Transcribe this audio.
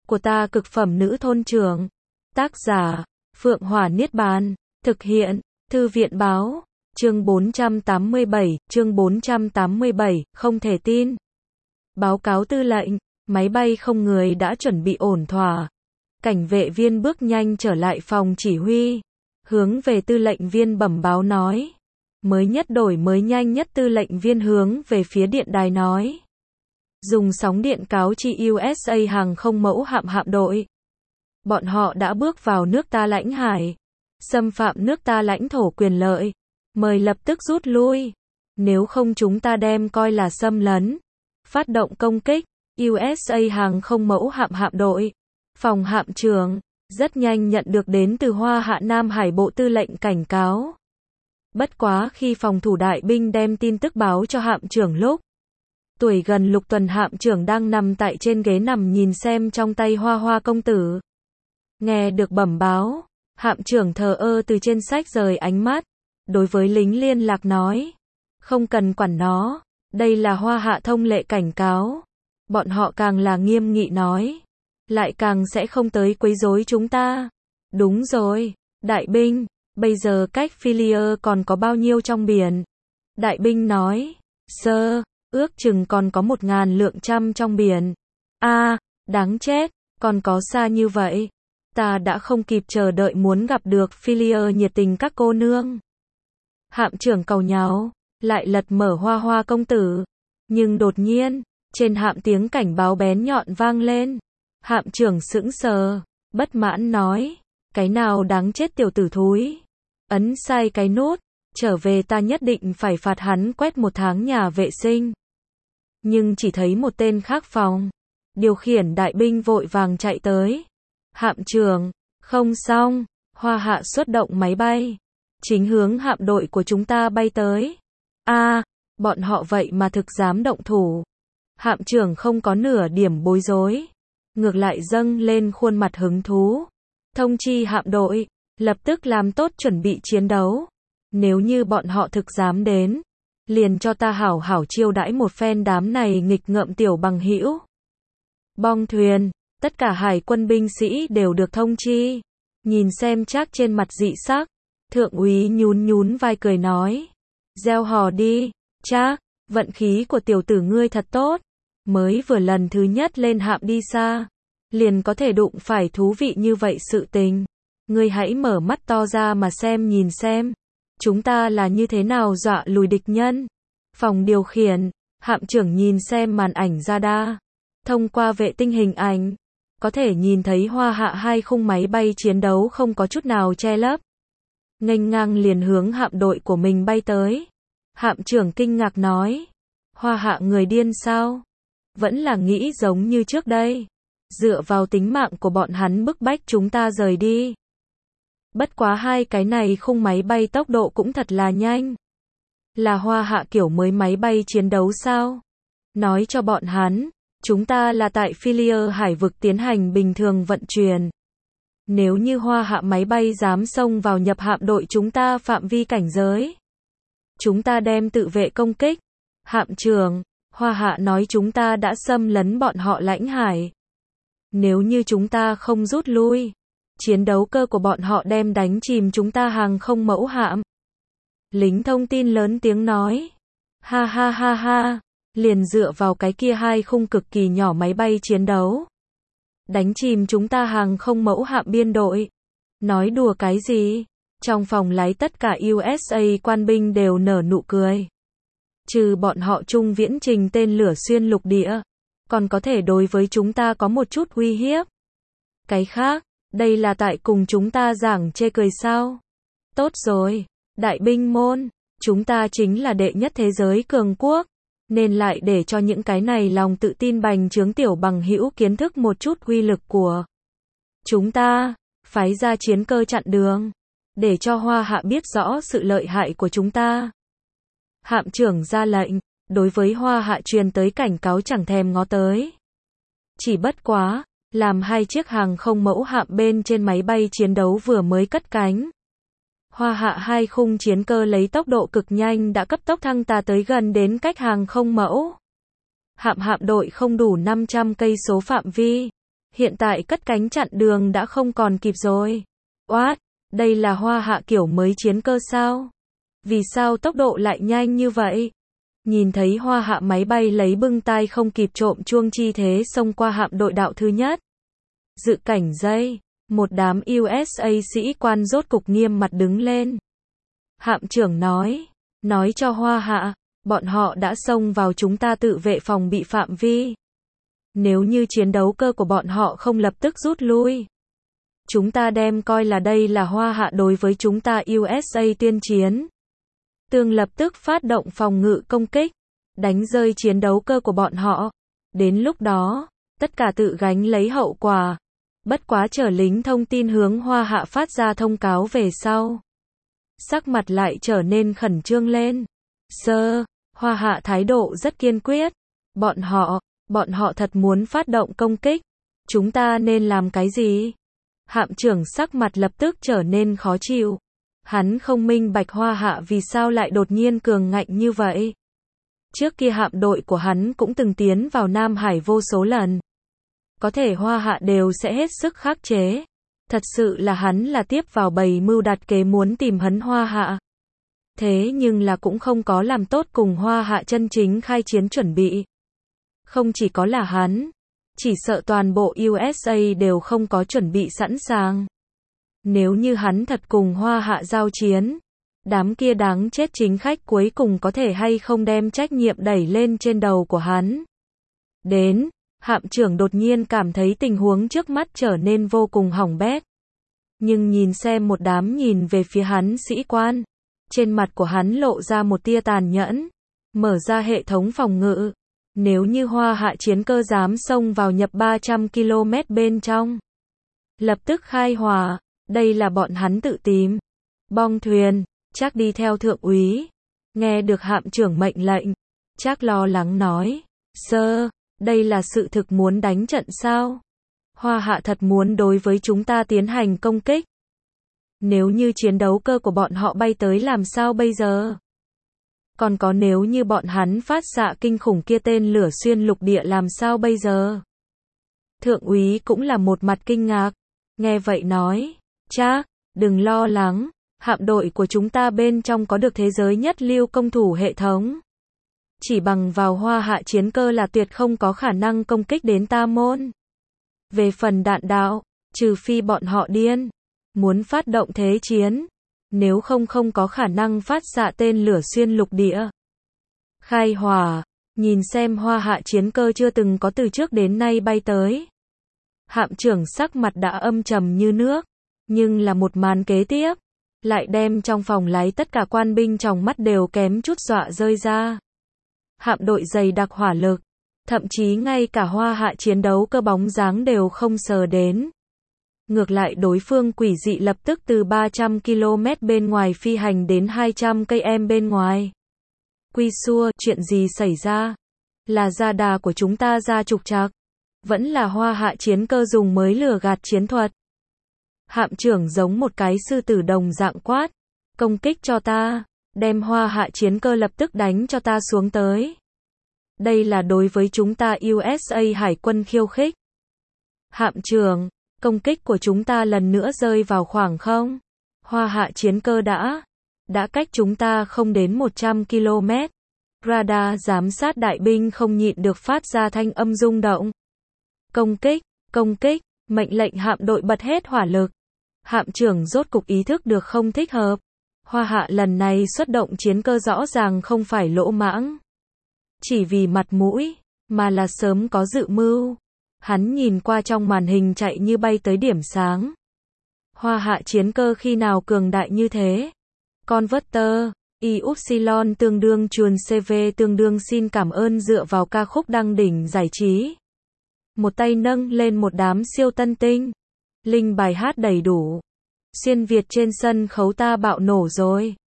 của ta cực phẩm nữ thôn trưởng. Tác giả, Phượng Hỏa Niết Bàn. Thực hiện, Thư viện báo. Chương 487, không thể tin. Báo cáo tư lệnh, máy bay không người đã chuẩn bị ổn thỏa. Cảnh vệ viên bước nhanh trở lại phòng chỉ huy. Hướng về tư lệnh viên bẩm báo nói. Mới nhất đổi mới nhanh nhất, tư lệnh viên hướng về phía điện đài nói. Dùng sóng điện cáo chi USA hàng không mẫu hạm đội. Bọn họ đã bước vào nước ta lãnh hải. Xâm phạm nước ta lãnh thổ quyền lợi. Mời lập tức rút lui. Nếu không chúng ta đem coi là xâm lấn. Phát động công kích. USA hàng không mẫu hạm đội. Phòng hạm trưởng rất nhanh nhận được đến từ Hoa Hạ Nam Hải Bộ Tư lệnh cảnh cáo. Bất quá khi phòng thủ đại binh đem tin tức báo cho hạm trưởng lúc tuổi gần Lục Tuần, hạm trưởng đang nằm tại trên ghế nằm nhìn xem trong tay Hoa Hoa công tử. Nghe được bẩm báo, hạm trưởng thờ ơ từ trên sách rời ánh mắt, đối với lính liên lạc nói, không cần quản nó, đây là Hoa Hạ thông lệ cảnh cáo. Bọn họ càng là nghiêm nghị nói, lại càng sẽ không tới quấy rối chúng ta. Đúng rồi, đại binh, bây giờ cách Philia còn có bao nhiêu trong biển? Đại binh nói, sơ, ước chừng còn có 1000 lượng trăm trong biển. Đáng chết, còn có xa như vậy. Ta đã không kịp chờ đợi muốn gặp được Philia nhiệt tình các cô nương. Hạm trưởng cầu nháo, lại lật mở Hoa Hoa công tử. Nhưng đột nhiên, trên hạm tiếng cảnh báo bén nhọn vang lên. Hạm trưởng sững sờ, bất mãn nói, cái nào đáng chết tiểu tử thúi. Ấn sai cái nút, trở về ta nhất định phải phạt hắn quét 1 tháng nhà vệ sinh. Nhưng chỉ thấy một tên khác phòng điều khiển đại binh vội vàng chạy tới. Hạm trưởng, không xong, Hoa Hạ xuất động máy bay, chính hướng hạm đội của chúng ta bay tới. Bọn họ vậy mà thực dám động thủ. Hạm trưởng không có nửa điểm bối rối, ngược lại dâng lên khuôn mặt hứng thú. Thông chi hạm đội, lập tức làm tốt chuẩn bị chiến đấu. Nếu như bọn họ thực dám đến, liền cho ta hảo hảo chiêu đãi một phen đám này nghịch ngợm tiểu bằng hữu. Bong thuyền, tất cả hải quân binh sĩ đều được thông chi. Nhìn xem Trác trên mặt dị sắc, thượng úy nhún nhún vai cười nói, gieo hò đi, Trác, vận khí của tiểu tử ngươi thật tốt. Mới vừa lần thứ nhất lên hạm đi xa, liền có thể đụng phải thú vị như vậy sự tình. Ngươi hãy mở mắt to ra mà nhìn xem, chúng ta là như thế nào dọa lùi địch nhân. Phòng điều khiển, hạm trưởng nhìn xem màn ảnh radar. Thông qua vệ tinh hình ảnh, có thể nhìn thấy Hoa Hạ 2 khung máy bay chiến đấu không có chút nào che lấp. Nghênh ngang liền hướng hạm đội của mình bay tới. Hạm trưởng kinh ngạc nói, Hoa Hạ người điên sao? Vẫn là nghĩ giống như trước đây. Dựa vào tính mạng của bọn hắn bức bách chúng ta rời đi. Bất quá 2 cái này khung máy bay tốc độ cũng thật là nhanh. Là Hoa Hạ kiểu mới máy bay chiến đấu sao? Nói cho bọn hắn, chúng ta là tại Philia hải vực tiến hành bình thường vận chuyển. Nếu như Hoa Hạ máy bay dám xông vào nhập hạm đội chúng ta phạm vi cảnh giới, chúng ta đem tự vệ công kích. Hạm trưởng, Hoa Hạ nói chúng ta đã xâm lấn bọn họ lãnh hải. Nếu như chúng ta không rút lui, chiến đấu cơ của bọn họ đem đánh chìm chúng ta hàng không mẫu hạm. Lính thông tin lớn tiếng nói. Ha ha ha ha, liền dựa vào cái kia 2 khung cực kỳ nhỏ máy bay chiến đấu. Đánh chìm chúng ta hàng không mẫu hạm biên đội. Nói đùa cái gì? Trong phòng lái tất cả USA quan binh đều nở nụ cười. Trừ bọn họ trung viễn trình tên lửa xuyên lục địa, còn có thể đối với chúng ta có một chút uy hiếp. Cái khác, đây là tại cùng chúng ta giảng chê cười sao? Tốt rồi, đại binh môn, chúng ta chính là đệ nhất thế giới cường quốc, nên lại để cho những cái này lòng tự tin bành trướng tiểu bằng hữu kiến thức một chút uy lực của chúng ta, phái ra chiến cơ chặn đường, để cho Hoa Hạ biết rõ sự lợi hại của chúng ta. Hạm trưởng ra lệnh, đối với Hoa Hạ truyền tới cảnh cáo chẳng thèm ngó tới. Chỉ bất quá, làm 2 chiếc hàng không mẫu hạm bên trên máy bay chiến đấu vừa mới cất cánh. Hoa Hạ 2 khung chiến cơ lấy tốc độ cực nhanh đã cấp tốc thăng tà tới gần đến cách hàng không mẫu hạm đội không đủ 500 cây số phạm vi. Hiện tại cất cánh chặn đường đã không còn kịp rồi. Oát, đây là Hoa Hạ kiểu mới chiến cơ sao? Vì sao tốc độ lại nhanh như vậy? Nhìn thấy Hoa Hạ máy bay lấy bưng tai không kịp trộm chuông chi thế xông qua hạm đội đạo thứ nhất. Dự cảnh dây, một đám USA sĩ quan rốt cục nghiêm mặt đứng lên. Hạm trưởng nói cho Hoa Hạ, bọn họ đã xông vào chúng ta tự vệ phòng bị phạm vi. Nếu như chiến đấu cơ của bọn họ không lập tức rút lui, chúng ta đem coi là đây là Hoa Hạ đối với chúng ta USA tuyên chiến. Tương lập tức phát động phòng ngự công kích, đánh rơi chiến đấu cơ của bọn họ. Đến lúc đó, tất cả tự gánh lấy hậu quả. Bất quá chờ lính thông tin hướng Hoa Hạ phát ra thông cáo về sau. Sắc mặt lại trở nên khẩn trương lên. Hoa Hạ thái độ rất kiên quyết. Bọn họ thật muốn phát động công kích. Chúng ta nên làm cái gì? Hạm trưởng sắc mặt lập tức trở nên khó chịu. Hắn không minh bạch Hoa Hạ vì sao lại đột nhiên cường ngạnh như vậy. Trước kia hạm đội của hắn cũng từng tiến vào Nam Hải vô số lần. Có thể Hoa Hạ đều sẽ hết sức khắc chế. Thật sự là hắn là tiếp vào bầy mưu đặt kế muốn tìm hấn Hoa Hạ. Thế nhưng là cũng không có làm tốt cùng Hoa Hạ chân chính khai chiến chuẩn bị. Không chỉ có là hắn, chỉ sợ toàn bộ USA đều không có chuẩn bị sẵn sàng. Nếu như hắn thật cùng Hoa Hạ giao chiến, đám kia đáng chết chính khách cuối cùng có thể hay không đem trách nhiệm đẩy lên trên đầu của hắn. Hạm trưởng đột nhiên cảm thấy tình huống trước mắt trở nên vô cùng hỏng bét. Nhưng nhìn xem một đám nhìn về phía hắn sĩ quan, trên mặt của hắn lộ ra một tia tàn nhẫn, mở ra hệ thống phòng ngự. Nếu như Hoa Hạ chiến cơ dám xông vào nhập 300 km bên trong, lập tức khai hỏa, đây là bọn hắn tự tìm. Bong thuyền, Trác đi theo thượng úy. Nghe được hạm trưởng mệnh lệnh, Trác lo lắng nói, đây là sự thực muốn đánh trận sao? Hoa Hạ thật muốn đối với chúng ta tiến hành công kích. Nếu như chiến đấu cơ của bọn họ bay tới làm sao bây giờ? Còn có nếu như bọn hắn phát xạ kinh khủng kia tên lửa xuyên lục địa làm sao bây giờ? Thượng úy cũng là một mặt kinh ngạc. Nghe vậy nói, Trác, đừng lo lắng, hạm đội của chúng ta bên trong có được thế giới nhất lưu công thủ hệ thống. Chỉ bằng vào Hoa Hạ chiến cơ là tuyệt không có khả năng công kích đến ta môn. Về phần đạn đạo, trừ phi bọn họ điên, muốn phát động thế chiến, nếu không có khả năng phát xạ tên lửa xuyên lục địa. Khai hỏa, nhìn xem Hoa Hạ chiến cơ chưa từng có từ trước đến nay bay tới. Hạm trưởng sắc mặt đã âm trầm như nước, nhưng là một màn kế tiếp, lại đem trong phòng lái tất cả quan binh trong mắt đều kém chút dọa rơi ra. Hạm đội dày đặc hỏa lực, thậm chí ngay cả Hoa Hạ chiến đấu cơ bóng dáng đều không sờ đến. Ngược lại đối phương quỷ dị lập tức từ 300 km bên ngoài phi hành đến 200 km bên ngoài. Quy xua, chuyện gì xảy ra? Là radar của chúng ta ra trục trặc? Vẫn là Hoa Hạ chiến cơ dùng mới lừa gạt chiến thuật? Hạm trưởng giống một cái sư tử đồng dạng quát. Công kích cho ta, đem Hoa Hạ chiến cơ lập tức đánh cho ta xuống tới. Đây là đối với chúng ta USA hải quân khiêu khích. Hạm trưởng, công kích của chúng ta lần nữa rơi vào khoảng không. Hoa Hạ chiến cơ đã cách chúng ta không đến 100 km. Radar giám sát đại binh không nhịn được phát ra thanh âm rung động. Công kích, mệnh lệnh hạm đội bật hết hỏa lực. Hạm trưởng rốt cục ý thức được không thích hợp. Hoa Hạ lần này xuất động chiến cơ rõ ràng không phải lỗ mãng. Chỉ vì mặt mũi, mà là sớm có dự mưu. Hắn nhìn qua trong màn hình chạy như bay tới điểm sáng. Hoa Hạ chiến cơ khi nào cường đại như thế? Converter, Y-Upsilon tương đương chuồn CV tương đương xin cảm ơn dựa vào ca khúc đăng đỉnh giải trí. Một tay nâng lên một đám siêu tân tinh. Linh bài hát đầy đủ. Xuyên Việt trên sân khấu ta bạo nổ rồi.